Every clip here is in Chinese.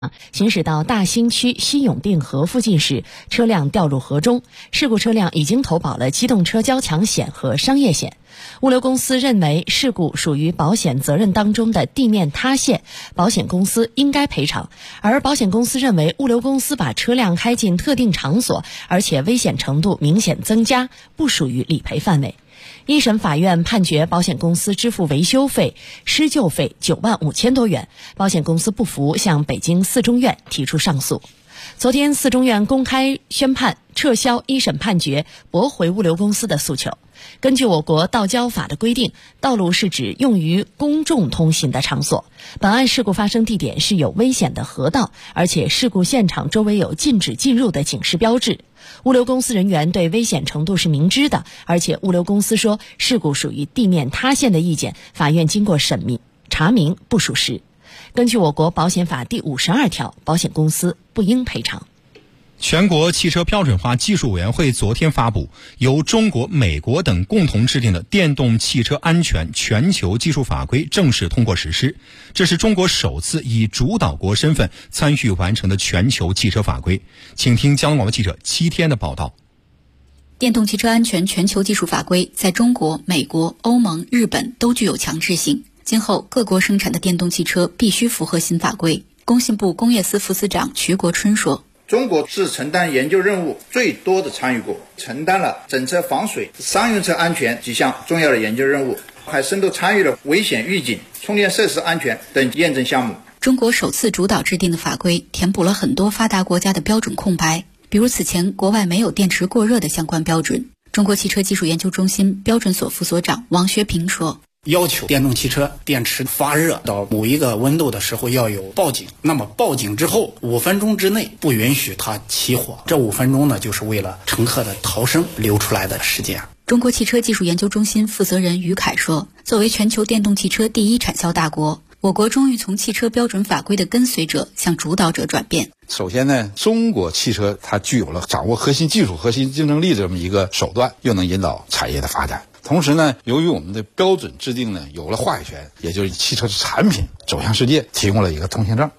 行驶到大兴区西永定河附近时，车辆掉入河中，事故车辆已经投保了机动车交强险和商业险。物流公司认为事故属于保险责任当中的地面塌陷，保险公司应该赔偿。而保险公司认为物流公司把车辆开进特定场所，而且危险程度明显增加，不属于理赔范围。一审法院判决保险公司支付维修费、施救费9万5千多元，保险公司不服，向北京四中院提出上诉。昨天，四中院公开宣判撤销一审判决，驳回物流公司的诉求。根据我国道交法的规定，道路是指用于公众通行的场所。本案事故发生地点是有危险的河道，而且事故现场周围有禁止进入的警示标志。物流公司人员对危险程度是明知的，而且物流公司说事故属于地面塌陷的意见，法院经过查明不属实。根据我国保险法第52条，保险公司不应赔偿。 全国汽车标准化技术委员会昨天发布由中国、美国等共同制定的电动汽车安全全球技术法规正式通过实施，这是中国首次以主导国身份参与完成的全球汽车法规。请听江广播记者7天的报道。 电动汽车安全全球技术法规在中国、美国、欧盟、日本都具有强制性，今后各国生产的电动汽车必须符合新法规。工信部工业司副司长徐国春说， 中国是承担研究任务最多的参与国，承担了整车防水、商用车安全几项重要的研究任务，还深度参与了危险预警、充电设施安全等验证项目。 中国首次主导制定的法规填补了很多发达国家的标准空白，比如此前国外没有电池过热的相关标准。中国汽车技术研究中心标准所副所长王学平说， 要求电动汽车电池发热到某一个温度的时候要有报警，那么报警之后5分钟之内不允许它起火，这5分钟呢就是为了乘客的逃生留出来的时间。 中国汽车技术研究中心负责人于凯说，作为全球电动汽车第一产销大国，我国终于从汽车标准法规的跟随者向主导者转变。 首先呢，中国汽车它具有了掌握核心技术、核心竞争力这么一个手段，又能引导产业的发展。同时呢，由于我们的标准制定呢有了话语权，也就是汽车产品走向世界提供了一个通行证。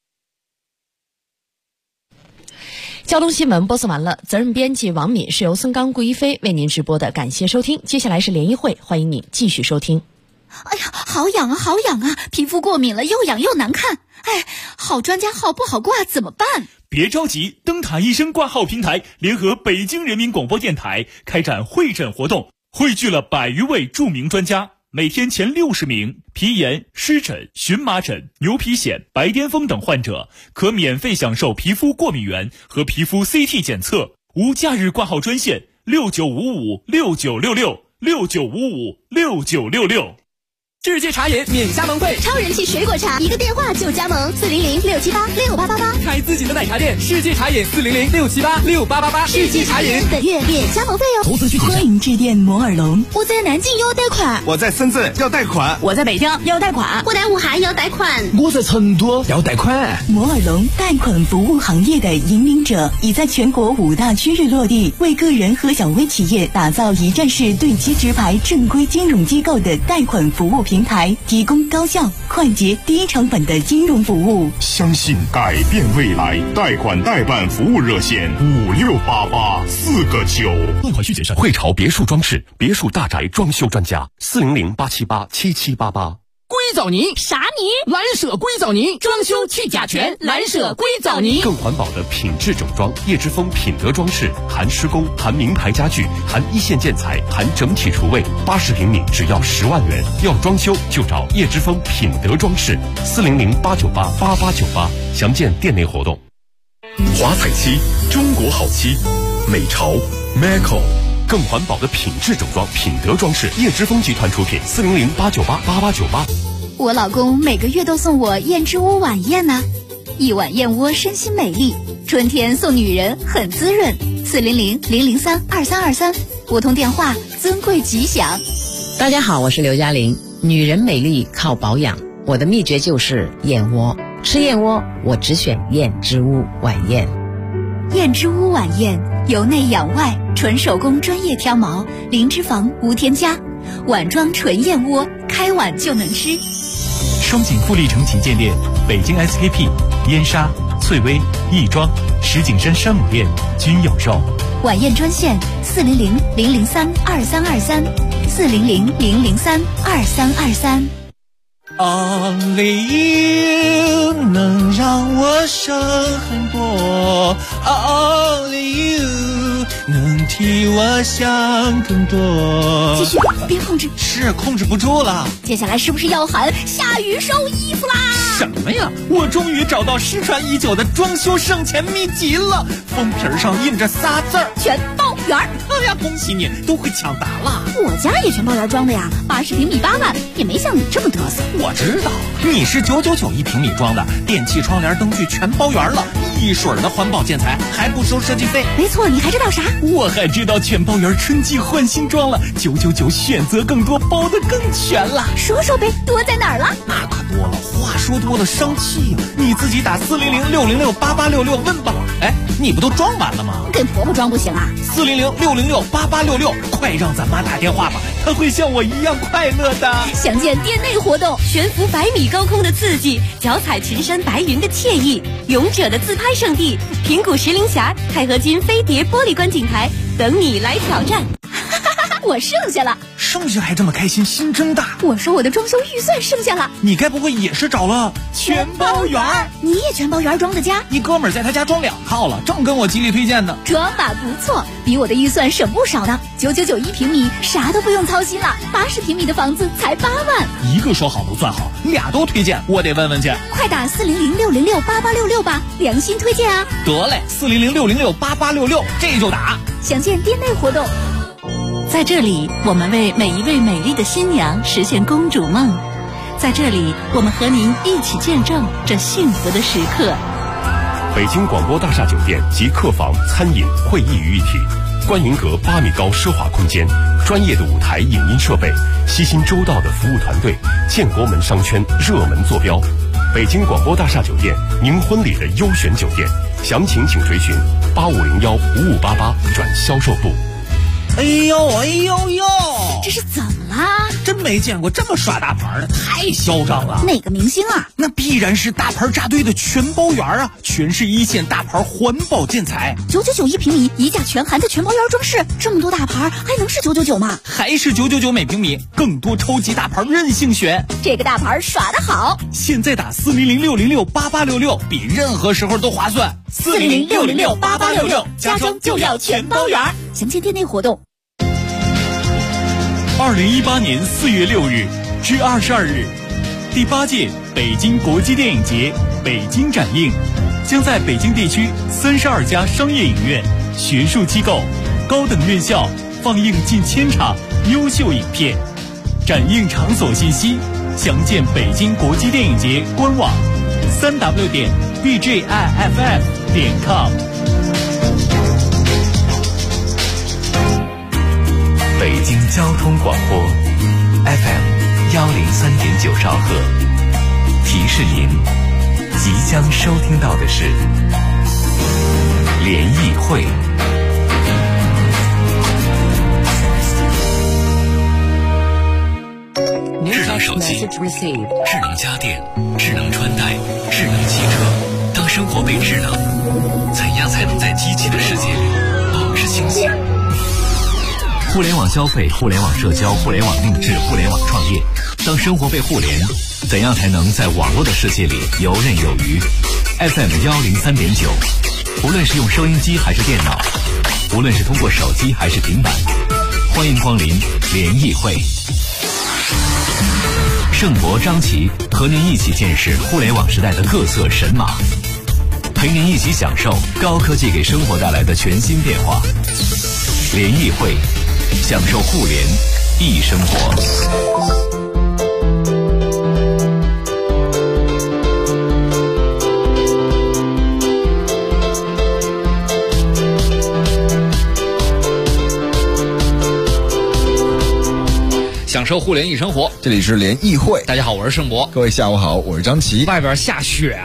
交通新闻播送完了，责任编辑王敏是由孙刚、顾一飞为您直播的，感谢收听。接下来是联谊会，欢迎您继续收听。 哎呀，好痒啊，好痒啊！皮肤过敏了，又痒又难看。哎，好专家号不好挂，怎么办？ 别着急，灯塔医生挂号平台联合北京人民广播电台开展会诊活动，汇聚了100余位著名专家，每天前60名皮炎、湿疹、荨麻疹、牛皮癣、白癜风等患者可免费享受皮肤过敏原和皮肤 CT 检测。无假日挂号专线6955696669556966。 世界茶饮免加盟费， 超人气水果茶，一个电话就加盟，400-678-6888， 开自己的奶茶店。世界茶饮400-678-6888，世界茶饮本月免加盟费哦。 投资需求欢迎致电摩尔龙。 我在南京要贷款， 我在深圳要贷款， 我在北京要贷款， 我在武汉要贷款， 我在成都要贷款。 摩尔龙贷款服务行业的引领者，已在全国5大区域落地，为个人和小微企业打造一站式对接直排正规金融机构的贷款服务平台，提供高效、快捷、低成本的金融服务。 相信改变未来，贷款代办服务热线5688-4个9。 贷款需谨慎。汇潮别墅装饰，别墅大宅装修专家，400-878-7788。 硅藻泥啥泥？ 蓝舍硅藻泥，装修去甲醛，蓝舍硅藻泥。 更环保的品质整装，叶之峰品德装饰，含施工，含名牌家具，含一线建材，含整体厨卫，80平米只要10万元。要装修就找叶之峰品德装饰，400-898-8898，详见店内活动。 华彩漆，中国好漆，美潮 Maco。 更环保的品质整装，品德装饰，叶之峰集团出品，400-898-8898。 我老公每个月都送我燕之屋晚宴呢，一碗燕窝身心美丽，春天送女人很滋润。400-003-2323，拨通电话，尊贵吉祥。 大家好，我是刘嘉玲。女人美丽靠保养，我的秘诀就是燕窝。吃燕窝，我只选燕之屋晚宴。 燕之屋晚宴，由内养外，纯手工专业挑毛，零脂肪无添加，碗装纯燕窝，开碗就能吃。 双井富力城旗舰店，北京 SKP 燕莎、翠微、亦庄、石景山山姆店均有售。 晚宴专线400-003-2323，400-003-2323。 Only you 能让我省很多 ，Only you 能替我想更多。 继续，别控制， 是控制不住了。 接下来是不是要喊下雨收衣服啦？ 什么呀？我终于找到失传已久的装修省钱秘籍了，封皮上印着仨字儿： 全包圆儿。 哎呀，恭喜你，都会抢答了。 我家也全包圆装的呀，80平米8万，也没像你这么嘚瑟。 我知道，你是999一平米装的，电器、窗帘、灯具全包圆了，一水的环保建材，还不收设计费。 没错，你还知道啥？ 我还知道全包圆春季换新装了，999选择更多，包得更全了。 说说呗，多在哪儿了？ 那可多了，话说多了伤气呀。你自己打400-606-8866问吧。哎，你不都装完了吗？ 给婆婆装不行啊 ？400-606-8866，快让咱妈打电话吧，她会像我一样快乐的。 详见店内活动， 悬浮100米高空的刺激，脚踩群山白云的惬意，勇者的自拍圣地，平谷石林峡钛合金飞碟玻璃观景台，等你来挑战。 我剩下了， 剩下还这么开心，心真大。 我说我的装修预算剩下了， 你该不会也是找了全包圆？ 你也全包圆装的家？ 一哥们儿在他家装2套了，正跟我极力推荐呢。 装法不错，比我的预算省不少呢。999一平米，啥都不用操心了。80平米的房子才8万。 一个说好不算好，俩都推荐，我得问问去。 快打400-606-8866吧，良心推荐啊！ 得嘞，400-606-8866，这就打。 详见店内活动。 在这里，我们为每一位美丽的新娘实现公主梦。在这里，我们和您一起见证这幸福的时刻。 北京广播大厦酒店集客房、餐饮、会议于一体，观云阁8米高奢华空间，专业的舞台影音设备，悉心周到的服务团队，建国门商圈热门坐标。北京广播大厦酒店，您婚礼的优选酒店。详情请追询8501-5588转销售部。 哎呦哎呦呦， 这是怎么啦？ 真没见过这么耍大牌的，太嚣张了。 哪个明星啊？ 那必然是大牌扎堆的全包圆啊，全是1线大牌环保建材。 999一平米，一价全含的全包圆装饰，这么多大牌还能是999吗？ 还是999每平米，更多超级大牌任性选。 这个大牌耍得好， 现在打400-606-8866，比任何时候都划算。 400-606-8866，家装就要全包圆。详见店内活动。 2018年4月6日至22日，第8届北京国际电影节北京展映将在北京地区32家商业影院、学术机构、高等院校放映近1000场优秀影片。展映场所信息详见北京国际电影节官网3w.bjiff.com。 北京交通广播 FM103.9兆赫，提示您即将收听到的是联谊会。智能手机、智能家电、智能穿戴、智能汽车，当生活被智能，怎样才能在机器的世界里保持清醒？互联网消费、互联网社交、互联网定制、互联网创业，当生活被互联，怎样才能在网络的世界里游刃有余？ FM103.9，无论是用收音机还是电脑，无论是通过手机还是平板，欢迎光临联谊会。盛博、张琪和您一起见识互联网时代的各色神马，陪您一起享受高科技给生活带来的全新变化。联谊会，享受互联易生活。 享受互联易生活， 这里是联谊会。 大家好，我是盛博。 各位下午好，我是张琪。 外边下雪了，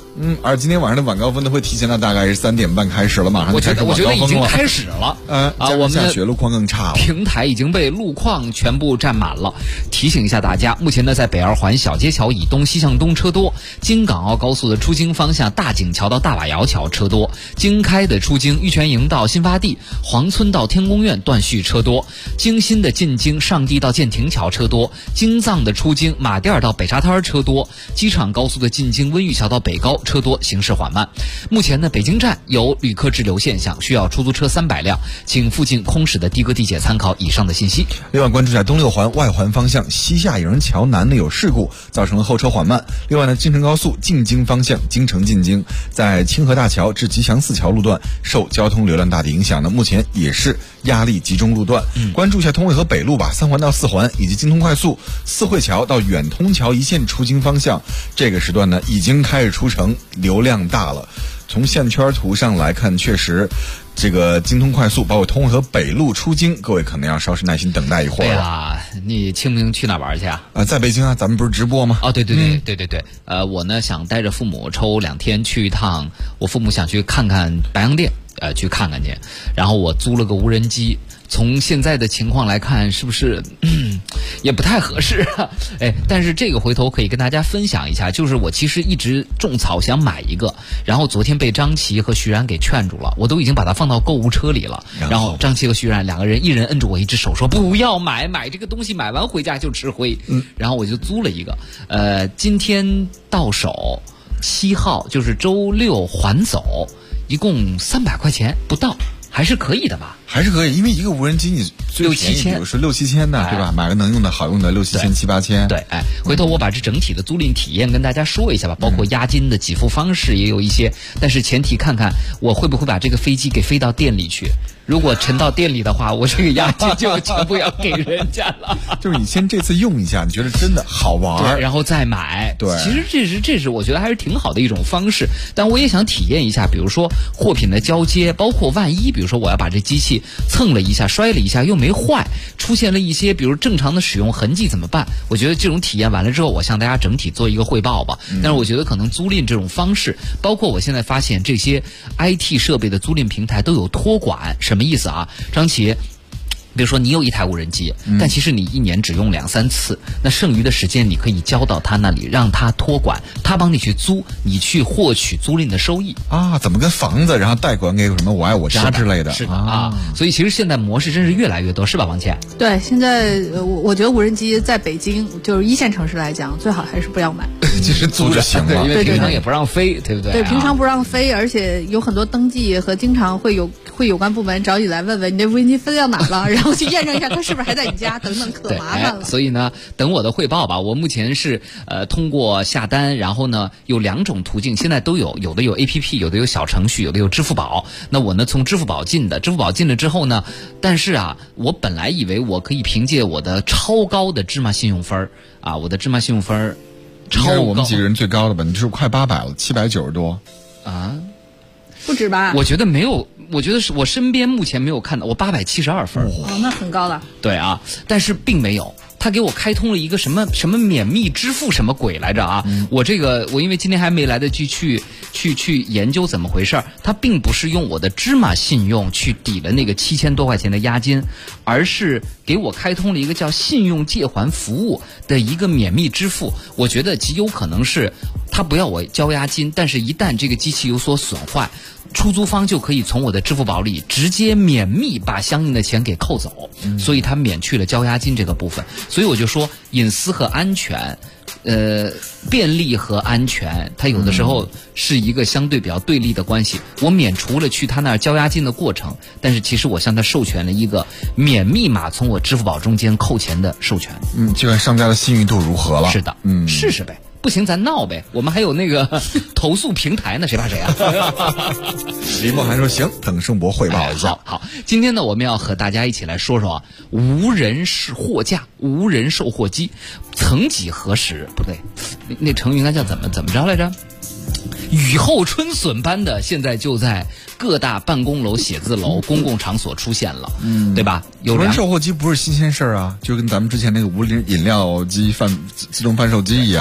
而今天晚上的晚高峰呢会提前到大概是3点半开始了，马上就开始晚高峰了。 我觉得已经开始了。 我们下雪路况更差了， 平台已经被路况全部占满了。提醒一下大家，目前呢在北二环小街桥以东西向东车多，京港澳高速的出京方向大井桥到大瓦窑桥车多，京开的出京玉泉营到新发地、黄村到天宫苑断续车多，京新的进京上地到建亭桥车多，京藏的出京马甸到北沙滩车多，机场高速的进京温榆桥到北高车多，行驶缓慢。目前呢北京站有旅客滞留现象，需要出租车300辆，请附近空驶的的哥地铁参考以上的信息。 另外关注一下东六环外环方向西夏影人桥南的有事故，造成了后车缓慢。另外呢，京承高速进京方向京承进京，在清河大桥至吉祥寺桥路段受交通流量大的影响呢，目前也是压力集中路段。关注一下通惠河北路吧，3环到4环以及京通快速四惠桥到远通桥一线出京方向，这个时段呢已经开始出城，流量大了。从线圈图上来看，确实这个京通快速包括通惠河北路出京，各位可能要稍事耐心等待一会儿了。 哎呀，你清明去哪玩去啊？ 在北京啊，咱们不是直播吗？ 对。我呢想带着父母抽2天去一趟，我父母想去看看白洋淀，去看看去，然后我租了个无人机。从现在的情况来看，是不是也不太合适啊？但是这个回头可以跟大家分享一下，就是我其实一直种草想买一个，然后昨天被张琪和徐然给劝住了，我都已经把它放到购物车里了。然后张琪和徐然2个人一人摁住我一只手说不要买这个东西，买完回家就吃灰。然后我就租了一个，今天到手7号就是周6还走，一共300块钱不到。还是可以的吧？ 还是可以，因为一个无人机你最便宜，比如说6、7千的，对吧？买个能用的好用的6、7千、7、8千。 对，回头我把这整体的租赁体验跟大家说一下吧，包括押金的给付方式也有一些，但是前提看看我会不会把这个飞机给飞到店里去。如果沉到店里的话，我这个押金就全部要给人家了。 就是你先这次用一下，你觉得真的好玩， 然后再买。 对， 其实这是我觉得还是挺好的一种方式。但我也想体验一下，比如说货品的交接，包括万一比如说我要把这机器蹭了一下、摔了一下又没坏，出现了一些比如正常的使用痕迹怎么办？我觉得这种体验完了之后，我向大家整体做一个汇报吧。但是我觉得可能租赁这种方式，包括我现在发现这些 IT 设备的租赁平台都有托管。什么意思啊？张琪，比如说你有一台无人机，但其实你1年只用2、3次，那剩余的时间你可以交到他那里，让他托管，他帮你去租，你去获取租赁的收益啊。怎么跟房子然后贷款给什么我爱我家之类的？ 是的啊。所以其实现在模式真是越来越多，是吧，王倩？ 对，现在我觉得无人机在北京就是1线城市来讲，最好还是不要买， 就是租就行了， 因为平常也不让飞，对不对？ 对，平常不让飞，而且有很多登记和经常会有关部门找你来问问你这无人机飞到哪了，然后去验证一下它是不是还在你家，等等，可麻烦了。 所以呢，等我的汇报吧。我目前是通过下单，然后呢有2种途径，现在都有，有的有 APP， 有的有小程序，有的有支付宝。那我呢从支付宝进的，支付宝进了之后呢，但是啊，我本来以为我可以凭借我的超高的芝麻信用分啊，我的芝麻信用分超高， 我们几个人最高的吧？你是快800了，790多啊？ 不止吧？ 我觉得没有。我觉得是我身边目前没有看到，我872分。 那很高了。 对啊，但是并没有。他给我开通了一个什么免密支付什么鬼来着啊？我因为今天还没来得及去研究怎么回事，他并不是用我的芝麻信用去抵了那个7000多块钱的押金，而是给我开通了一个叫信用借还服务的一个免密支付。我觉得极有可能是他不要我交押金，但是一旦这个机器有所损坏，出租方就可以从我的支付宝里直接免密把相应的钱给扣走，所以他免去了交押金这个部分。所以我就说隐私和安全，便利和安全，它有的时候是一个相对比较对立的关系。我免除了去他那儿交押金的过程，但是其实我向他授权了一个免密码从我支付宝中间扣钱的授权。 就看商家的信誉度如何了。 是的，试试呗。不行咱闹呗，我们还有那个投诉平台呢，谁怕谁啊？ 李默还说行，等盛博汇报一下。 好，今天呢我们要和大家一起来说说无人货架、无人售货机，曾几何时，不对，那成语应该叫怎么着来着？雨后春笋般的，现在就在各大办公楼、写字楼、公共场所出现了，对吧？ 无人售货机不是新鲜事儿啊，就跟咱们之前那个无人饮料机自动贩售机一样。 对，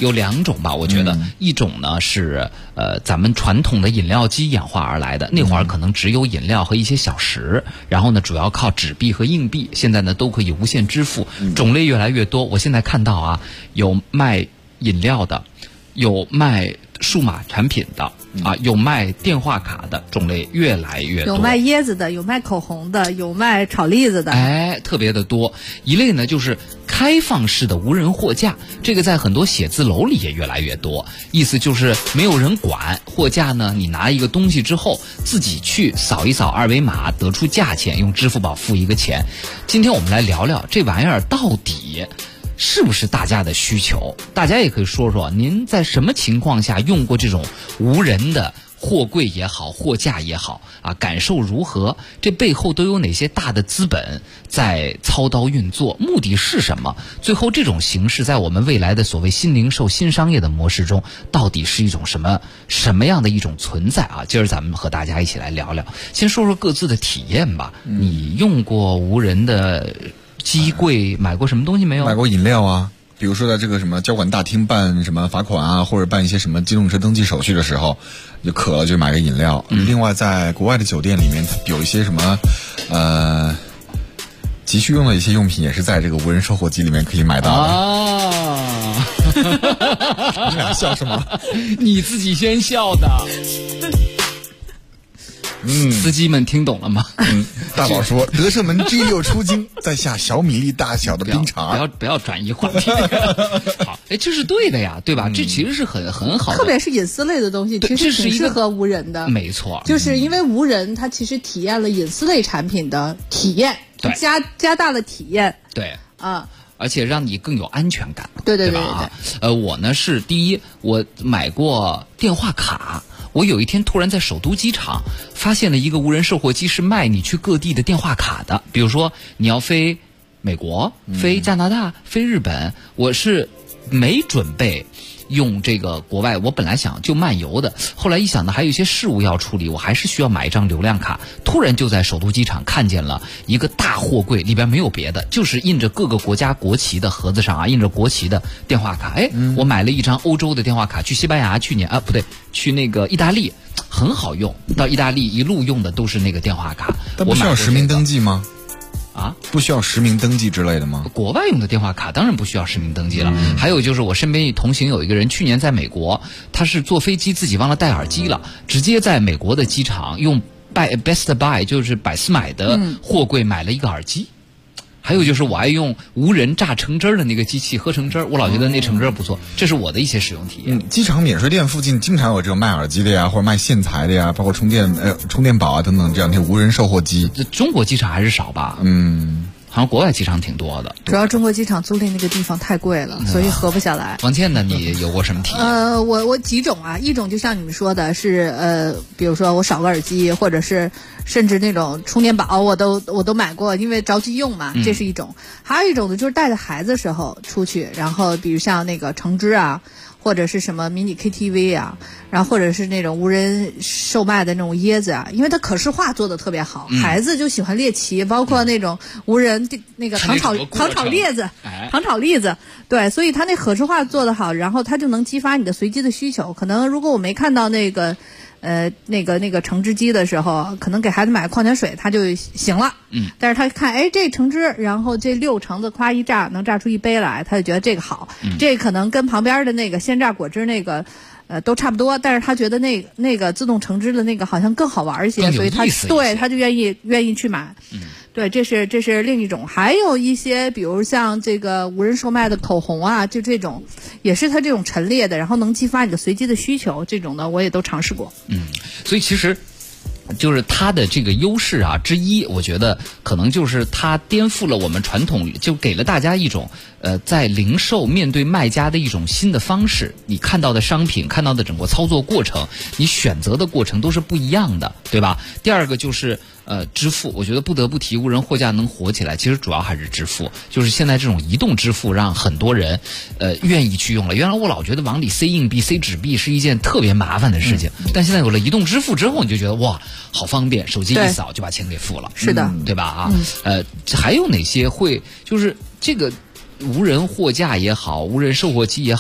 有2种吧，我觉得，一种呢是咱们传统的饮料机演化而来的，那会儿可能只有饮料和一些小食，然后呢主要靠纸币和硬币，现在呢都可以无限支付，种类越来越多。我现在看到啊，有卖饮料的，有卖数码产品的啊，有卖电话卡的，种类越来越多。 有卖椰子的，有卖口红的，有卖炒栗子的， 特别的多。一类呢就是开放式的无人货架，这个在很多写字楼里也越来越多。意思就是没有人管货架呢，你拿一个东西之后，自己去扫一扫二维码，得出价钱，用支付宝付一个钱。今天我们来聊聊这玩意儿到底是不是大家的需求？大家也可以说说，您在什么情况下用过这种无人的货柜也好，货架也好啊，感受如何？这背后都有哪些大的资本在操刀运作？目的是什么？最后这种形式在我们未来的所谓新零售、新商业的模式中，到底是一种什么样的一种存在啊？今儿咱们和大家一起来聊聊。先说说各自的体验吧。你用过无人的机柜，买过什么东西没有？ 买过饮料啊，比如说在这个什么交管大厅办什么罚款啊，或者办一些什么机动车登记手续的时候，就渴了就买个饮料。另外在国外的酒店里面有一些什么急需用的一些用品，也是在这个无人售货机里面可以买到的。你俩笑什么？ 你自己先笑的。司机们听懂了吗？ 大宝说德胜门 G6 出京，在下小米粒大小的冰碴。 不要转移话题。好，这是对的呀，对吧？这其实是很好的， 特别是隐私类的东西，其实挺适合无人的。 没错， 就是因为无人，它其实体验了隐私类产品的体验，加大了体验。 对啊。而且让你更有安全感， 对吧？我呢是第一，我买过电话卡。我有一天突然在首都机场发现了一个无人售货机，是卖你去各地的电话卡的。比如说你要飞美国、飞加拿大、飞日本，我是没准备用这个国外，我本来想就漫游的，后来一想呢，还有一些事务要处理，我还是需要买一张流量卡。突然就在首都机场看见了一个大货柜，里边没有别的，就是印着各个国家国旗的盒子上啊，印着国旗的电话卡。我买了一张欧洲的电话卡，去西班牙去年去那个意大利，很好用。到意大利一路用的都是那个电话卡。 但不需要实名登记吗？ 啊， 不需要实名登记之类的吗？ 国外用的电话卡当然不需要实名登记了。还有就是我身边同行有一个人，去年在美国，他是坐飞机自己忘了带耳机了，直接在美国的机场用Best Buy 就是百思买的货柜买了一个耳机。还有就是我爱用无人榨橙汁的那个机器喝橙汁，我老觉得那橙汁不错，这是我的一些使用体验。 机场免税店附近经常有这种卖耳机的呀，或者卖线材的呀，包括充电宝啊等等这样的无人售货机。 中国机场还是少吧？好像国外机场挺多的。 主要中国机场租赁那个地方太贵了，所以合不下来。 王倩呢，你有过什么体验？ 我几种啊，一种就像你们说的是比如说我少个耳机，或者是甚至那种充电宝我都买过，因为着急用嘛，这是一种。还有一种呢，就是带着孩子的时候出去，然后比如像那个橙汁啊，或者是什么迷你 KTV 啊，然后或者是那种无人售卖的那种椰子啊，因为它可视化做的特别好，孩子就喜欢猎奇，包括那种无人那个糖炒栗子，对，所以它那可视化做的好，然后它就能激发你的随机的需求。可能如果我没看到那个橙汁机的时候，可能给孩子买矿泉水他就行了。但是他看这橙汁，然后这6橙子夸一榨能榨出一杯来，他就觉得这个好。这可能跟旁边的那个鲜榨果汁那个都差不多，但是他觉得那个自动橙汁的那个好像更好玩一些，所以他就愿意去买。对，这是另一种。还有一些比如像这个无人售卖的口红啊，就这种也是它这种陈列的，然后能激发你的随机的需求，这种的我也都尝试过。 所以其实就是它的这个优势啊之一，我觉得可能就是它颠覆了我们传统，就给了大家一种在零售面对卖家的一种新的方式。你看到的商品，看到的整个操作过程，你选择的过程都是不一样的，对吧？第二个就是支付，我觉得不得不提无人货架能火起来，其实主要还是支付。就是现在这种移动支付让很多人愿意去用了。原来我老觉得往里塞硬币、塞纸币是一件特别麻烦的事情，但现在有了移动支付之后，你就觉得哇，好方便，手机一扫就把钱给付了。 是的， 对吧？还有哪些会就是这个无人货架也好，无人售货机也好，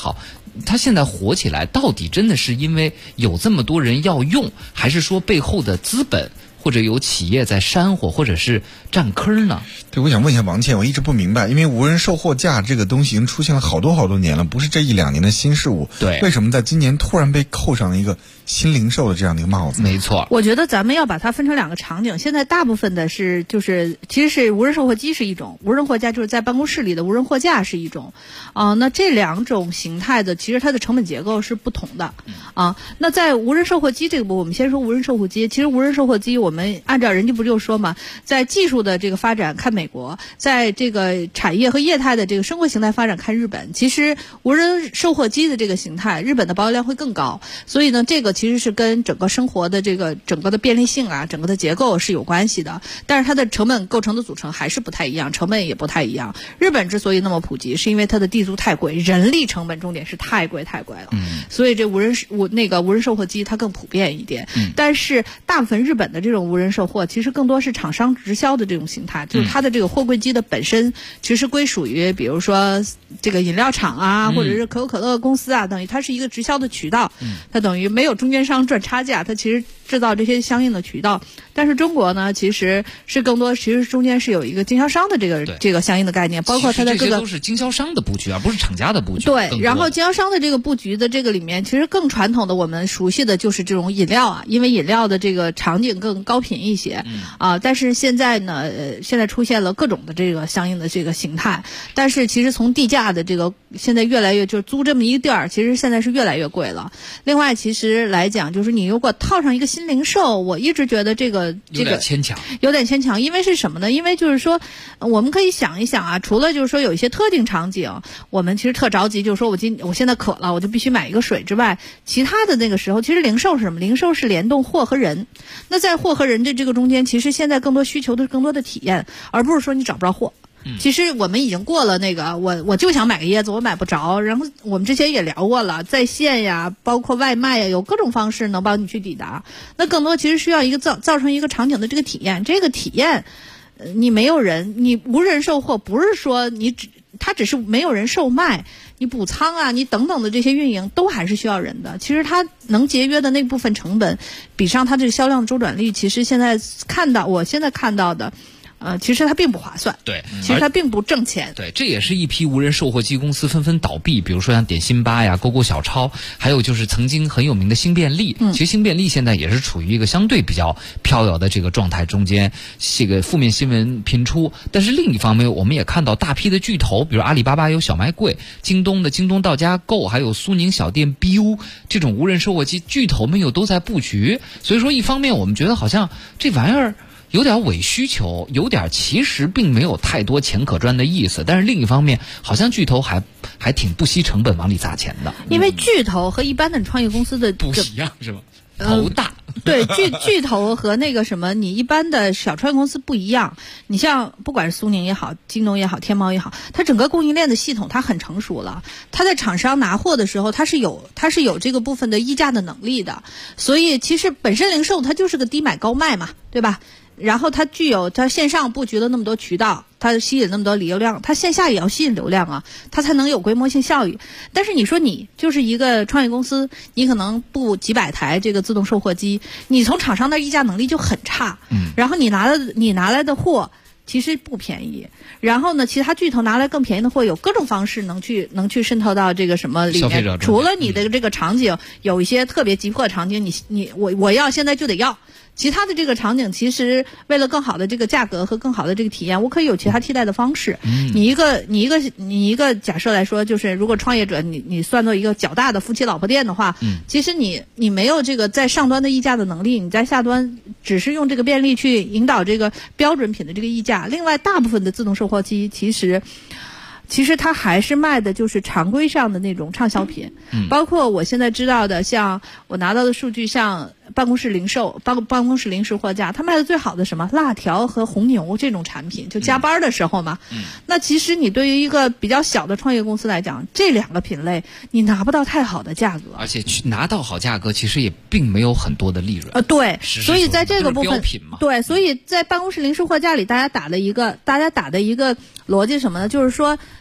它现在火起来，到底真的是因为有这么多人要用，还是说背后的资本或者有企业在煽火，或者是占坑呢？ 对，我想问一下王倩，我一直不明白，因为无人售货架这个东西已经出现了好多年了，不是这1-2年的新事物。 对， 为什么在今年突然被扣上了一个新零售的这样的一个帽子？ 没错， 我觉得咱们要把它分成2个场景。现在大部分的是其实是无人售货机是一种，无人货架就是在办公室里的无人货架是一种。那这2种形态的其实它的成本结构是不同的。那在无人售货机这个部分，我们先说无人售货机。其实无人售货机我们按照人家不就说嘛，在技术的这个发展看美国，在这个产业和业态的这个生活形态发展看日本。其实无人售货机的这个形态，日本的保有量会更高，所以呢，这个其实是跟整个生活的这个整个的便利性啊，整个的结构是有关系的。但是它的成本构成的组成还是不太一样，成本也不太一样。日本之所以那么普及，是因为它的地租太贵，人力成本重点是太贵了。所以这无人售货机它更普遍一点。但是大部分日本的这种无人售货，其实更多是厂商直销的这种形态，就是它的这个货柜机的本身其实归属于比如说这个饮料厂啊，或者是可口可乐公司啊，等于它是一个直销的渠道，它等于没有中间商赚差价，它其实制造这些相应的渠道。但是中国呢，其实是更多，其实中间是有一个经销商的这个相应的概念，包括它的各个， 这些都是经销商的布局，而不是厂家的布局。 对，然后经销商的这个布局的这个里面，其实更传统的我们熟悉的就是这种饮料啊，因为饮料的这个场景更高频一些但是现在呢，现在出现了各种的这个相应的这个形态，但是其实从地价的这个现在越来越就是租这么一个地儿，其实现在是越来越贵了。另外，其实来讲，就是你如果套上一个新零售，我一直觉得这个有点牵强， 因为是什么呢？因为就是说，我们可以想一想啊，除了就是说有一些特定场景，我们其实特着急，就是说我现在渴了，我就必须买一个水之外，其他的那个时候，其实零售是什么？零售是联动货和人。那在货和人的这个中间，其实现在更多需求的是更多的体验，而不是说你找不着货。其实我们已经过了那个，我就想买个椰子，我买不着。然后我们之前也聊过了，在线呀，包括外卖呀，有各种方式能帮你去抵达。那更多其实需要一个造成一个场景的这个体验。这个体验，你没有人，你无人售货，不是说它只是没有人售卖，你补仓啊，你等等的这些运营都还是需要人的。其实它能节约的那部分成本，比上它这个销量的周转率，其实我现在看到的。其实它并不划算， 对， 其实它并不挣钱， 对，这也是一批无人售货机公司纷纷倒闭，比如说像点心吧呀、勾勾小超，还有就是曾经很有名的新便利。其实新便利现在也是处于一个相对比较飘摇的这个状态中间，这个负面新闻频出。但是另一方面，我们也看到大批的巨头，比如阿里巴巴有小卖柜，京东的京东到家购，还有苏宁小店 BU 这种无人售货机巨头们又都在布局。所以说，一方面我们觉得好像这玩意儿有点伪需求，有点其实并没有太多钱可赚的意思，但是另一方面，好像巨头还挺不惜成本往里砸钱的。 因为巨头和一般的创业公司的不一样，是吧？头大。 对，巨头和那个什么，你一般的小创业公司不一样。你像不管是苏宁也好，京东也好，天猫也好，它整个供应链的系统它很成熟了。它在厂商拿货的时候，它是有这个部分的议价的能力的。所以其实本身零售它就是个低买高卖嘛，对吧？然后它线上布局了那么多渠道，它吸引那么多流量，它线下也要吸引流量啊，它才能有规模性效益。但是你说你就是一个创业公司，你可能布几百台这个自动售货机，你从厂商那议价能力就很差，然后你拿来的货其实不便宜，然后呢，其他巨头拿来更便宜的货，有各种方式能去渗透到这个什么里面。除了你的这个场景，有一些特别急迫的场景，我要现在就得要。其他的这个场景，其实为了更好的这个价格和更好的这个体验，我可以有其他替代的方式。你一个假设来说，就是如果创业者你算作一个较大的夫妻老婆店的话，其实你没有这个在上端的议价的能力，你在下端只是用这个便利去引导这个标准品的这个议价。另外，大部分的自动售货机其实它还是卖的就是常规上的那种畅销品，包括我现在知道的，像我拿到的数据，像办公室零食货架，它卖的最好的什么辣条和红牛这种产品，就加班的时候嘛。那其实你对于一个比较小的创业公司来讲，这两个品类你拿不到太好的价格， 而且拿到好价格，其实也并没有很多的利润。 对，所以在这个部分， 对， 所以在办公室零食货架里，大家打的一个逻辑什么呢？就是说，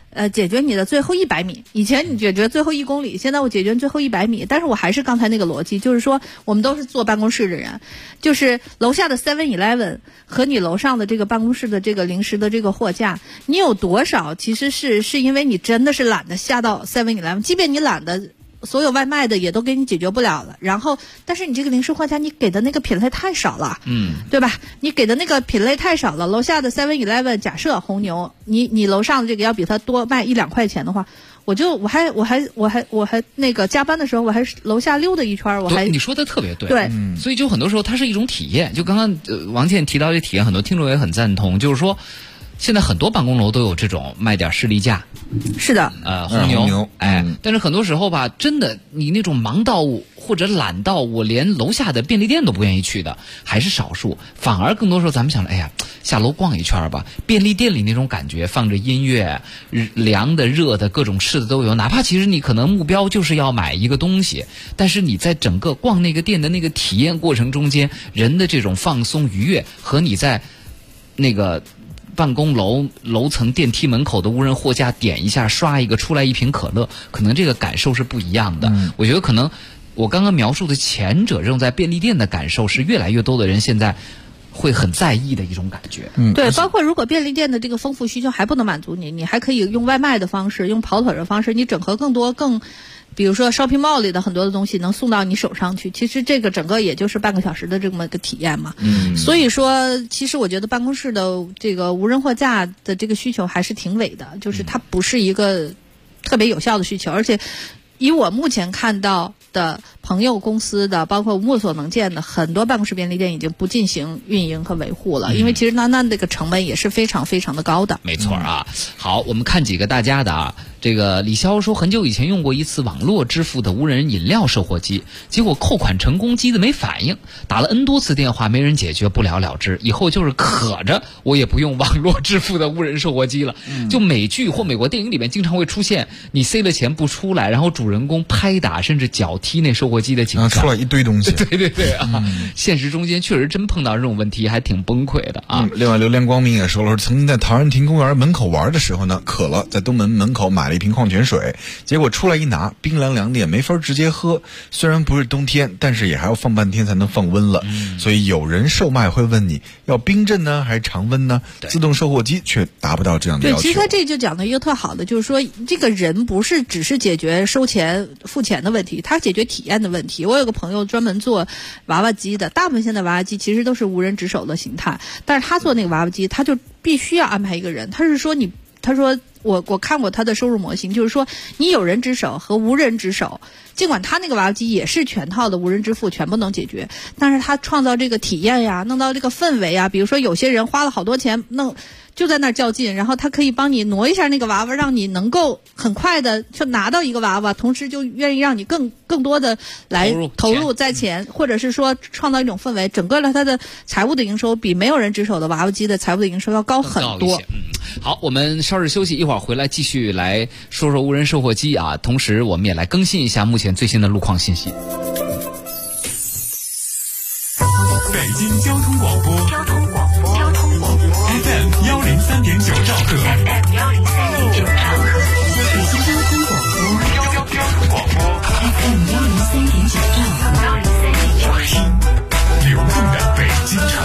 解决你的最后100米。以前你解决最后1公里，现在我解决最后100米。但是我还是刚才那个逻辑，就是说我们都是坐办公室的人，就是楼下的 7-Eleven 和你楼上的这个办公室的这个零食的这个货架，你有多少其实是因为你真的是懒得下到 7-Eleven， 即便你懒得。所有外卖的也都给你解决不了了，然后，但是你这个零食货架你给的那个品类太少了，对吧？你给的那个品类太少了。楼下的 7-Eleven 假设红牛，你楼上的这个要比它多卖1-2块钱的话，我还那个加班的时候，我还楼下溜达一圈，我还你说的特别对， 对， 所以就很多时候它是一种体验。就刚刚王倩提到这体验，很多听众也很赞同，就是说。现在很多办公楼都有这种卖点士力架， 是的， 红牛，但是很多时候吧，真的你那种忙到或者懒到我连楼下的便利店都不愿意去的，还是少数。反而更多时候咱们想着，哎呀，下楼逛一圈吧，便利店里那种感觉，放着音乐，凉的、热的，各种吃的都有。哪怕其实你可能目标就是要买一个东西，但是你在整个逛那个店的那个体验过程中间，人的这种放松愉悦和你在那个。办公楼层电梯门口的无人货架点一下刷一个出来一瓶可乐，可能这个感受是不一样的。我觉得可能我刚刚描述的前者这种在便利店的感受是越来越多的人现在会很在意的一种感觉。 对，包括如果便利店的这个丰富需求还不能满足你还可以用外卖的方式，用跑腿的方式，你整合更比如说 shopping mall 里的很多的东西能送到你手上去，其实这个整个也就是半个小时的这么一个体验嘛。所以说其实我觉得办公室的这个无人货架的这个需求还是挺伪的，就是它不是一个特别有效的需求，而且以我目前看到的朋友公司的，包括目所能见的很多办公室便利店已经不进行运营和维护了，因为其实那这个成本也是非常非常的高的。 没错啊。好，我们看几个大家的啊。这个李潇说，很久以前用过一次网络支付的无人饮料售货机，结果扣款成功，机子没反应，打了 N 多次电话没人解决，不了了之。以后就是渴着我也不用网络支付的无人售货机了。就美剧或美国电影里面经常会出现你塞了钱不出来，然后主人公拍打甚至脚踢那售货机的景象， 出来一堆东西。 对啊，现实中间确实真碰到这种问题还挺崩溃的啊。 另外榴莲光明也说了，曾经在陶然亭公园门口玩的时候呢，渴了，在东门门口买了一瓶矿泉水，结果出来一拿，冰凉凉的，也没法直接喝。虽然不是冬天，但是也还要放半天才能放温了。所以有人售卖会问你要冰镇呢还是常温呢？自动售货机却达不到这样的要求。 对，其实他这就讲的一个特好的，就是说这个人不是只是解决收钱付钱的问题，他解决体验的问题。我有个朋友专门做娃娃机的，大部分现在娃娃机其实都是无人值守的形态，但是他做那个娃娃机，他就必须要安排一个人。他说我看过他的收入模型，就是说你有人值守和无人值守，尽管他那个娃娃机也是全套的无人支付全部能解决，但是他创造这个体验呀，弄到这个氛围呀，比如说有些人花了好多钱弄就在那儿较劲，然后他可以帮你挪一下那个娃娃，让你能够很快的就拿到一个娃娃，同时就愿意让你更多的来投入在前，或者是说创造一种氛围，整个它的财务的营收比没有人值守的娃娃机的财务的营收要高很多。 好，我们稍事休息，一会儿回来继续来说说无人售货机啊，同时我们也来更新一下目前最新的路况信息。 北京交通广播FM 103.9兆赫，北京交通广播 FM 103.9兆赫，流动的北京城。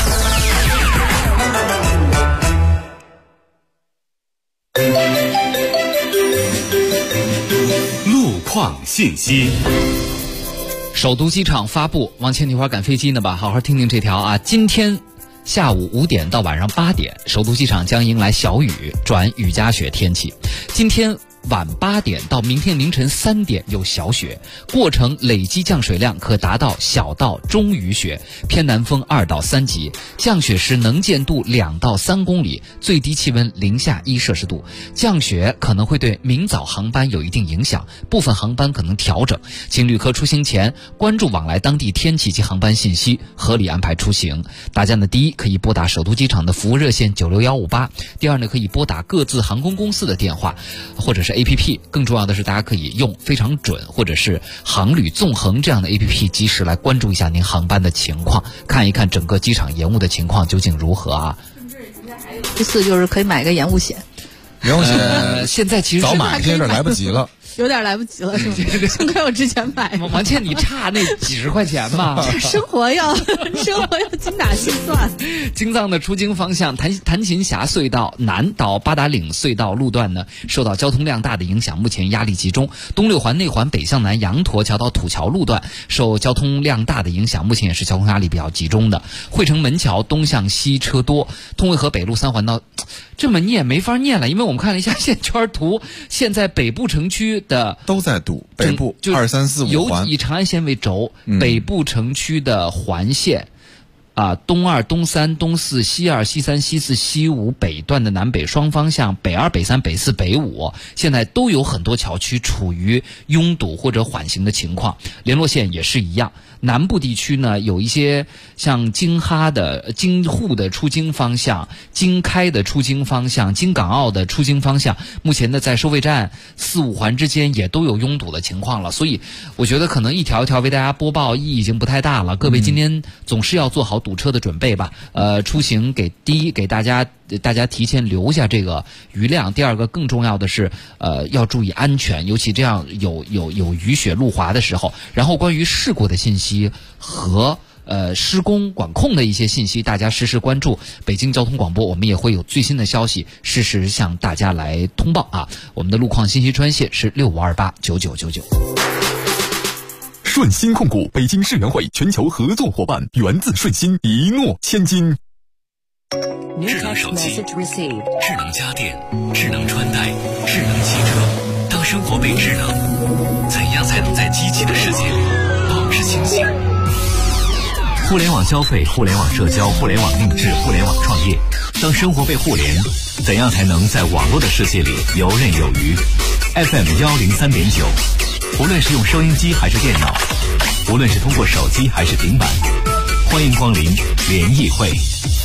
路况信息。 首都机场发布，往前一会儿赶飞机呢吧，好好听听这条啊。今天下午5点到晚上8点，首都机场将迎来小雨转雨夹雪天气。今天晚8点到明天凌晨3点有小雪，过程累积降水量可达到小到中雨雪，偏南风2到3级，降雪时能见度2到3公里，最低气温零下1摄氏度。降雪可能会对明早航班有一定影响，部分航班可能调整，请旅客出行前关注往来当地天气及航班信息，合理安排出行。大家呢，第一可以拨打首都机场的服务热线96158，第二呢可以拨打各自航空公司的电话或者是 APP， 更重要的是大家可以用非常准或者是航旅纵横这样的 APP 及时来关注一下您航班的情况，看一看整个机场延误的情况究竟如何啊。 第四就是可以买个延误险。 袁弘贤现在其实早买，现在有点来不及了。 有点来不及了，是吗？幸亏我之前买。 王倩，你差那几十块钱吧？ 生活要精打细算。 京藏的出京方向弹琴峡隧道南到八达岭隧道路段呢，受到交通量大的影响，目前压力集中。东六环内环北向南羊驼桥到土桥路段受交通量大的影响，目前也是交通压力比较集中的。汇成门桥东向西车多，通惠河北路3环到，这么念没法念了，因为我们看了一下线圈图，现在北部城区的都在堵，北部2、3、4、5环， 以长安线为轴，北部城区的环线。东2、东3、东4、西2、西3、西4、西5北段的南北双方向，北2、北3、北4、北5，现在都有很多桥区处于拥堵或者缓行的情况。联络线也是一样。南部地区呢，有一些像京沪的出京方向、京开的出京方向、京港澳的出京方向，目前呢在收费站4、5环之间也都有拥堵的情况了。所以我觉得可能一条一条为大家播报意义已经不太大了。各位今天总是要做好堵车的准备吧。出行给大家提前留下这个余量。第二个更重要的是要注意安全，尤其这样有雨雪路滑的时候。然后关于事故的信息和施工管控的一些信息，大家实时关注北京交通广播，我们也会有最新的消息实时向大家来通报啊。我们的路况信息专线是65289999。 顺鑫控股北京世园会全球合作伙伴，源自顺鑫，一诺千金。 智能手机、智能家电、智能穿戴、智能汽车，当生活被智能，怎样才能在机器的世界里保持清醒？互联网消费、互联网社交、互联网定制、互联网创业，当生活被互联，怎样才能在网络的世界里游刃有余？ FM 103.9，无论是用收音机还是电脑，无论是通过手机还是平板，欢迎光临联谊会。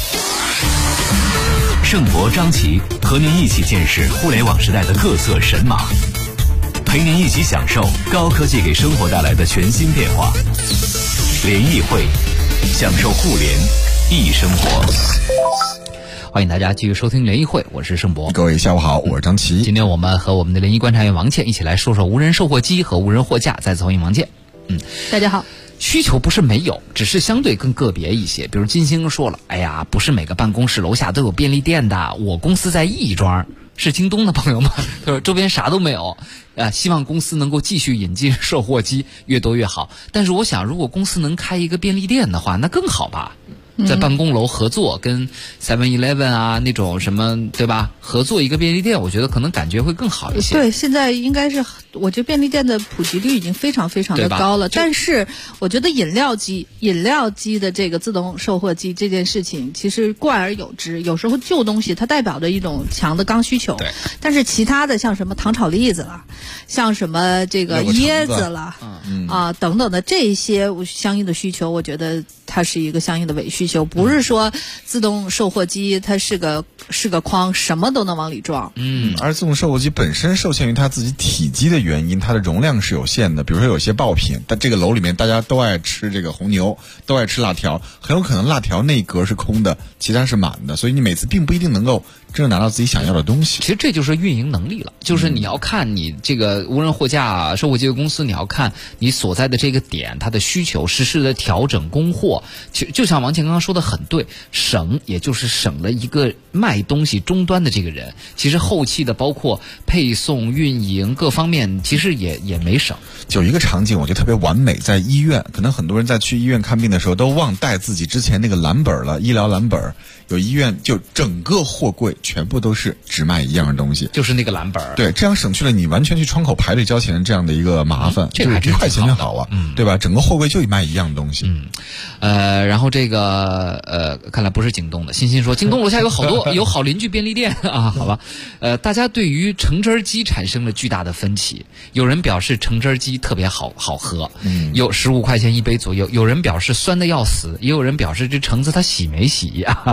盛博、张琪和您一起见识互联网时代的各色神马，陪您一起享受高科技给生活带来的全新变化。联谊会，享受互联易生活。 欢迎大家继续收听联谊会，我是盛博。 各位下午好，我是张琪。 今天我们和我们的联谊观察员王倩一起来说说无人售货机和无人货架。再次欢迎王倩。 大家好。 需求不是没有，只是相对更个别一些。比如金星说了，哎呀，不是每个办公室楼下都有便利店的，我公司在亦庄，是京东的朋友们，就是周边啥都没有。希望公司能够继续引进售货机，越多越好。但是我想，如果公司能开一个便利店的话，那更好吧。在办公楼合作，跟 7-Eleven 啊那种什么，对吧？合作一个便利店，我觉得可能感觉会更好一些。 对，现在应该是，我觉得便利店的普及率已经非常非常的高了。但是我觉得饮料机的这个自动售货机这件事情，其实贯而有之。有时候旧东西它代表着一种强的刚需求， 对。 但是其他的像什么糖炒栗子了，像什么这个椰子了，等等的这些相应的需求，我觉得它是一个相应的伪需求。不是说自动售货机它是个筐，什么都能往里装。 而自动售货机本身受限于它自己体积的原因，它的容量是有限的。比如说有些爆品，但这个楼里面大家都爱吃这个红牛，都爱吃辣条，很有可能辣条那一格是空的，其他是满的，所以你每次并不一定能够真正拿到自己想要的东西。 其实这就是运营能力了，就是你要看你这个无人货架售货机的公司，你要看你所在的这个点它的需求，实时的调整供货。其实就像王倩刚刚说的很对，省也就是省了一个卖东西终端的这个人，其实后期的包括配送、运营各方面，其实也没省。 有一个场景我觉得特别完美，在医院，可能很多人在去医院看病的时候都忘带自己之前那个蓝本了，医疗蓝本。有医院就整个货柜全部都是只卖一样的东西， 就是那个蓝本。 对，这样省去了你完全去窗口排队交钱这样的一个麻烦， 这个还 1块钱就好啊，对吧？整个货柜就卖一样的东西。 然后这个看来不是京东的。欣欣说，京东楼下有好多有好邻居便利店啊，好吧。大家对于橙汁机产生了巨大的分歧，有人表示橙汁机特别好喝，有15块钱一杯左右，有人表示酸的要死，也有人表示这橙子它洗没洗啊。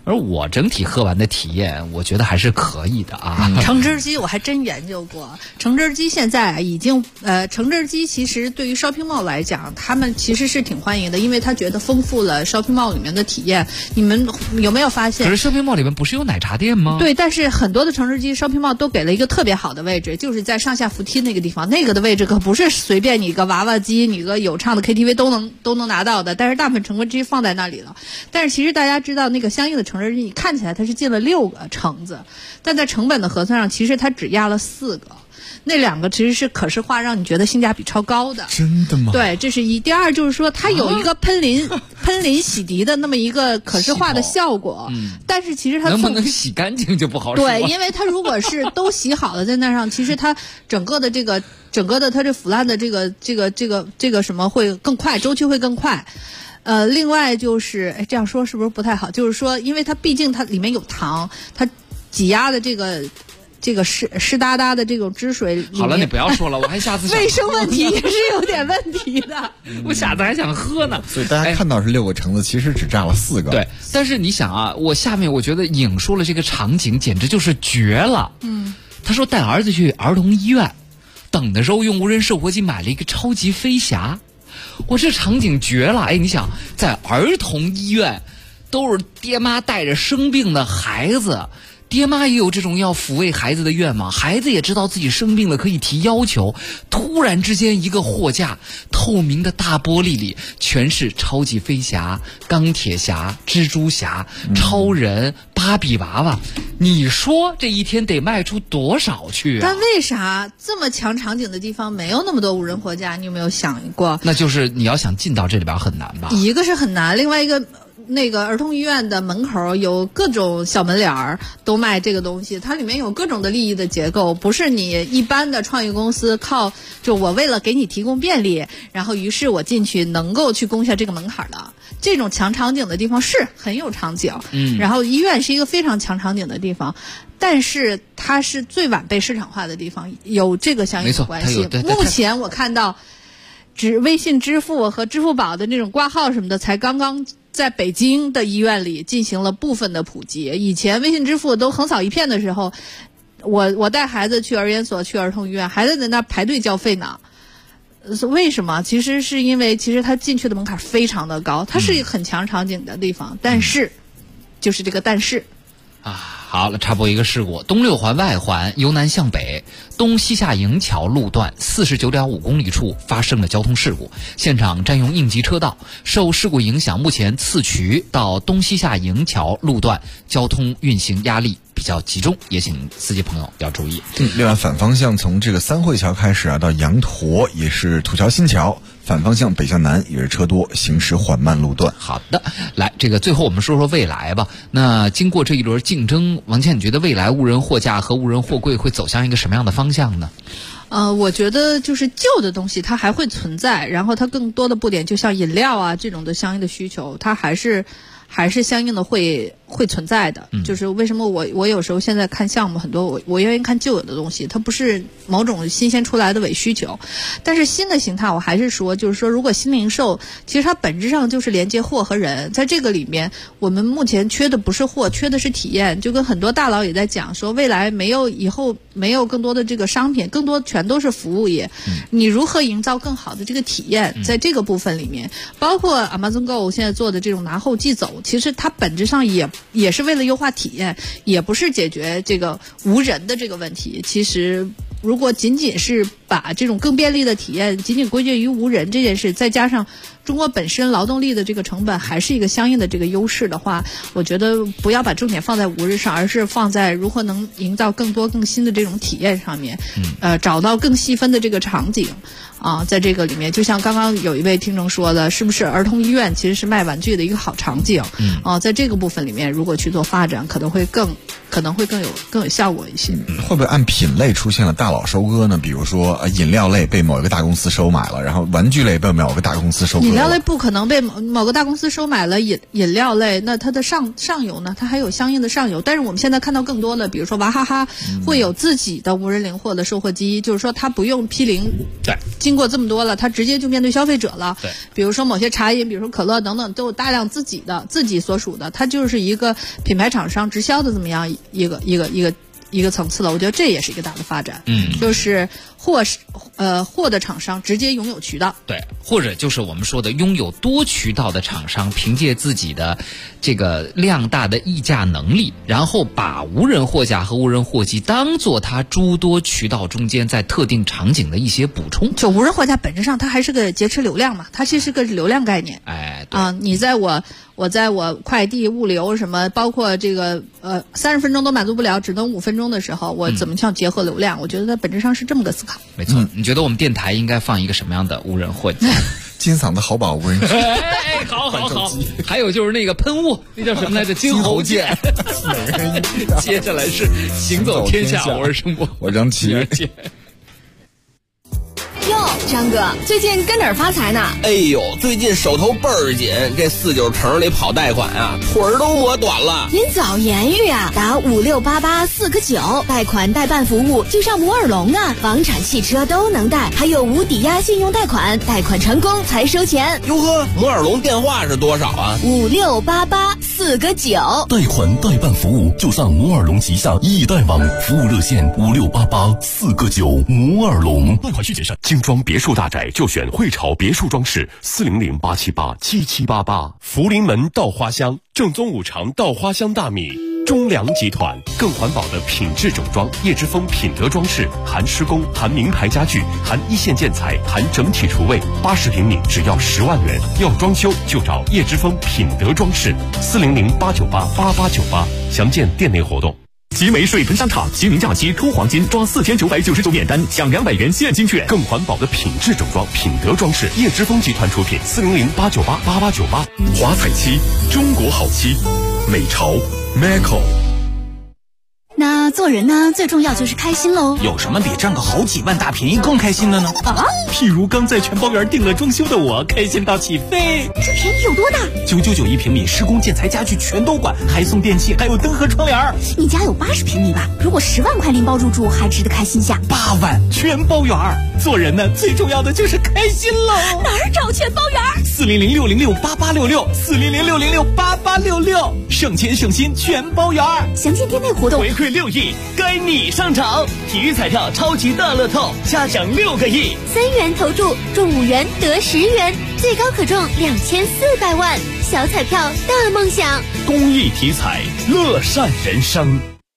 而我整体喝完的体验，我觉得还是可以的啊。 橙汁机我还真研究过，橙汁机现在已经橙汁机其实对于 shopping mall 来讲，他们其实是挺欢迎的，因为他觉得丰富了 shopping mall 里面的体验。你们有没有发现？ 可是 shopping mall 里面不是有奶茶店吗？ 对，但是很多的橙汁机 shopping mall 都给了一个特别好的位置，就是在上下扶梯那个地方，那个的位置可不是随便你个娃娃机、你个有唱的 KTV 都能拿到的，但是大部分橙汁机放在那里了。但是其实大家知道，那个相应的橙汁机，你看起来它是进了6个橙子，但在成本的核算上，其实它只压了4个。那2个其实是可视化，让你觉得性价比超高的。 真的吗？ 对，这是一。第二就是说，它有一个喷淋洗涤的那么一个可视化的效果，但是其实它能不能洗干净就不好说。 对，因为它如果是都洗好了在那上，其实它整个的它这腐烂的这个什么会更快，周期会更快。另外就是这样说是不是不太好？就是说，因为它毕竟它里面有糖，它挤压的这个湿哒哒的这种汁水。 好了，你不要说了，我还下次卫生问题也是有点问题的。 我下次还想喝呢。 所以大家看到是6个橙子，其实只榨了4个。 对，但是你想啊，我下面我觉得影说了这个场景简直就是绝了。他说带儿子去儿童医院，等的时候用无人售货机买了一个超级飞侠。我这场景绝了！哎，你想在儿童医院，都是爹妈带着生病的孩子，爹妈也有这种要抚慰孩子的愿望，孩子也知道自己生病了可以提要求。突然之间，一个货架，透明的大玻璃里全是超级飞侠、钢铁侠、蜘蛛侠、超人、芭比娃娃。你说这一天得卖出多少去啊？ 但为啥这么强场景的地方没有那么多无人货架？你有没有想过？ 那就是你要想进到这里边很难吧？ 一个是很难，另外一个那个儿童医院的门口有各种小门脸儿都卖这个东西，它里面有各种的利益的结构，不是你一般的创业公司靠就我为了给你提供便利，然后于是我进去能够去攻下这个门槛的。这种强场景的地方是很有场景，然后医院是一个非常强场景的地方，但是它是最晚被市场化的地方，有这个相应的关系。目前我看到微信支付和支付宝的那种挂号什么的才刚刚在北京的医院里进行了部分的普及。以前微信支付都横扫一片的时候，我带孩子去儿研所去儿童医院，孩子在那排队交费呢。为什么？其实是因为他进去的门槛非常的高，它是一个很强场景的地方，但是就是这个但是好了，插播一个事故：东六环外环由南向北东西下营桥路段49.5公里处发生了交通事故，现场占用应急车道。受事故影响，目前次渠到东西下营桥路段交通运行压力比较集中，也请司机朋友要注意。 另外反方向从这个三汇桥开始到羊驼也是土桥新桥，反方向北向南也是车多，行驶缓慢路段。 好的，来这个最后我们说说未来吧。那经过这一轮竞争，王倩，你觉得未来无人货架和无人货柜会走向一个什么样的方向呢？ 我觉得就是旧的东西它还会存在，然后它更多的布点就像饮料啊这种的相应的需求，它还是相应的会存在的。就是为什么我有时候现在看项目很多，我愿意看旧有的东西，它不是某种新鲜出来的伪需求。但是新的形态我还是说，就是说如果新零售其实它本质上就是连接货和人，在这个里面我们目前缺的不是货，缺的是体验。就跟很多大佬也在讲说，未来以后没有更多的这个商品，更多全都是服务业。你如何营造更好的这个体验，在这个部分里面，包括 Amazon Go 现在做的这种拿后即走，其实它本质上也是为了优化体验，也不是解决这个无人的这个问题。其实如果仅仅是把这种更便利的体验仅仅归结于无人这件事，再加上中国本身劳动力的这个成本还是一个相应的这个优势的话，我觉得不要把重点放在无人上，而是放在如何能营造更多更新的这种体验上面。找到更细分的这个场景啊，在这个里面，就像刚刚有一位听众说的，是不是儿童医院其实是卖玩具的一个好场景？在这个部分里面，如果去做发展，可能会更有效果一些。 会不会按品类出现了大佬收割呢？比如说饮料类被某一个大公司收买了，然后玩具类被某个大公司收割饮料类不可能被某个大公司收买了饮料类，那它的上游呢，它还有相应的上游。但是我们现在看到更多的，比如说娃哈哈会有自己的无人零货的售货机，就是说它不用批零， 对， 经过这么多了，它直接就面对消费者了。 对， 比如说某些茶饮，比如说可乐等等，都有大量自己所属的，它就是一个品牌厂商直销的这么样一个层次了。我觉得这也是一个大的发展。就是货的厂商直接拥有渠道， 对，或者就是我们说的拥有多渠道的厂商，凭借自己的这个量大的议价能力，然后把无人货架和无人货机当做它诸多渠道中间在特定场景的一些补充。 就无人货架本质上它还是个劫持流量嘛，它其实是个流量概念。 哎， 对啊，你在我在我快递物流什么，包括这个30分钟都满足不了，只能5分钟的时候，我怎么去结合流量？我觉得它本质上是这么个思考。 没错，你觉得我们电台应该放一个什么样的无人货架？ 金嗓子好宝无人机。 哎，好。还有就是那个喷雾，那叫什么来着？金猴剑。接下来是行走天下，我是声波， 我张琪。 哟，张哥，最近跟哪儿发财呢？ 哎呦，最近手头倍儿紧，这49城里跑贷款啊，腿儿都磨短了。 您早言语啊，打56884个9，贷款代办服务就上摩尔龙啊，房产、汽车都能贷，还有无抵押信用贷款，贷款成功才收钱。 哟呵，摩尔龙电话是多少啊 ？56884个9。 贷款代办服务就上摩尔龙旗下易贷网，服务热线56884个9，摩尔龙。 贷款需谨慎。精装别墅大宅就选汇潮别墅装饰，400-878-7788。福临门稻花香，正宗五常稻花香大米。中粮集团更环保的品质整装，叶之峰品德装饰，含施工，含名牌家具，含一线建材，含整体厨卫，80平米只要10万元。要装修就找叶之峰品德装饰，400-898-8898。详见店内活动。 集美水盆商场清明假期抽黄金，抓4999免单，享200元现金券。 更环保的品质整装，品德装饰，叶之峰集团出品，400-898-8898。 华彩漆，中国好漆，美潮 Macco。 那做人呢，最重要就是开心喽。 有什么比占个好几万大便宜更开心的呢？ 啊， 譬如刚在全包园订了装修的我，开心到起飞。 这便宜有多大 ？999一平米，施工建材家具全都管，还送电器，还有灯和窗帘。 你家有80平米吧？如果10万块拎包入住，还值得开心下。 8万全包园。做人呢，最重要的就是开心喽。 哪儿找全包园 ？400-606-8866，400-606-8866，省钱省心全包园。 详见店内活动。 回馈6亿，该你上场！体育彩票超级大乐透，下奖6个亿 ，3元投注中5元得10元，最高可中2400万。小彩票大梦想， 公益体彩，乐善人生。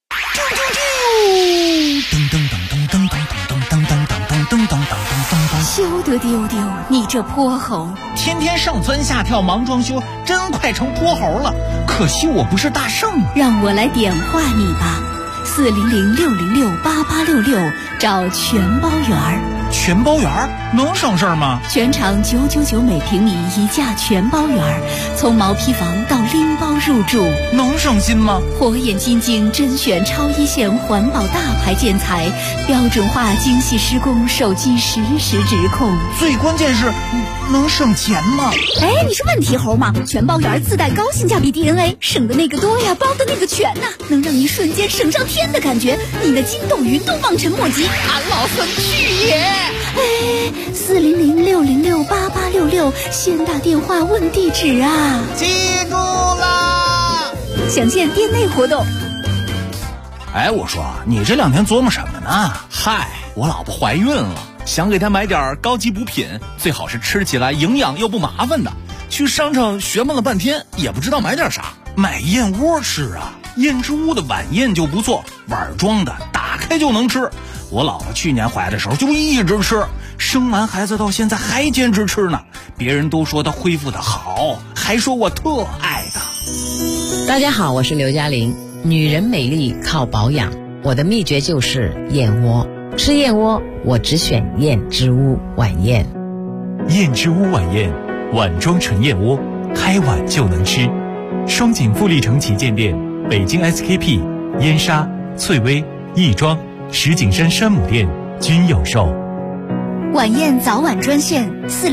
休得丢丢，你这泼猴！ 天天上蹿下跳忙装修，真快成泼猴了。可惜我不是大圣啊！ 让我来点化你吧，400-606-8866，找全包园。 全包园能省事吗？ 全场999每平米一价全包园，从毛坯房到拎包入住， 能省心吗？ 火眼金睛甄选超一线环保大牌建材，标准化精细施工，手机实时直控。 最关键是能省钱吗？ 哎，你是问题猴吗？全包园自带高性价比 DNA， 省的那个多呀，包的那个全呐，能让你瞬间省上天的感觉，你的筋斗云都望尘莫及。 俺老孙去也！ 哎，400-606-8866，先打电话问地址啊！ 记住啦！ 详见店内活动。 哎，我说你这2天琢磨什么呢？嗨，我老婆怀孕了，想给她买点高级补品，最好是吃起来营养又不麻烦的。去商场学问了半天，也不知道买点啥，买燕窝吃啊！燕之屋的晚宴就不错，碗装的，打开就能吃。我老婆去年怀的时候就一直吃，生完孩子到现在还坚持吃呢。别人都说她恢复的好，还说我特爱她。 大家好，我是刘嘉玲。女人美丽靠保养，我的秘诀就是燕窝。吃燕窝，我只选燕之屋晚宴。 燕之屋晚宴，碗装纯燕窝，开碗就能吃。双井富力城旗舰店、北京 SKP、燕莎、翠微、亦庄、石景山山姆店均有售。 晚宴早晚专线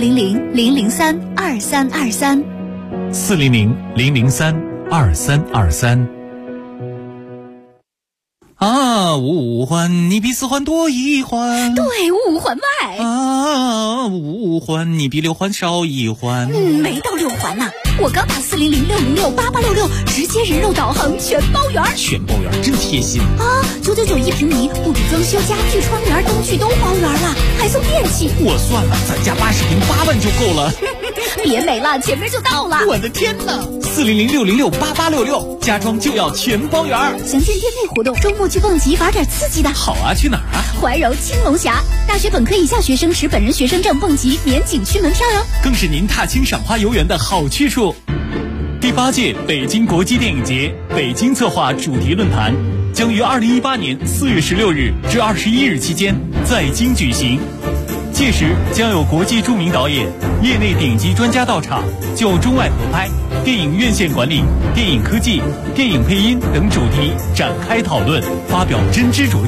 400-003-2323。 400-003-2323。啊，五环你比四环多一环， 对，五环外。 啊，五环你比六环少一环。 没到六环呢。我刚打400-606-8866，直接人肉导航全包圆。 全包圆真贴心啊！999一平米，布置装修、家具、窗帘、灯具都包圆了，还送电器。 我算了，咱家80平8万就够了。 别没了，前面就到了。 我的天哪！400-606-8866，家装就要全包圆。 详见店内活动，周末去蹦极玩点刺激的。 好啊，去哪儿啊？ 怀柔青龙峡，大学本科以下学生持本人学生证蹦极免景区门票哟。 更是您踏青赏花游园的好去处。第8届北京国际电影节北京策划主题论坛将于2018年4月16日至21日期间在京举行。届时将有国际著名导演、业内顶级专家到场，就中外合拍、电影院线管理、电影科技、电影配音等主题展开讨论，发表真知灼见。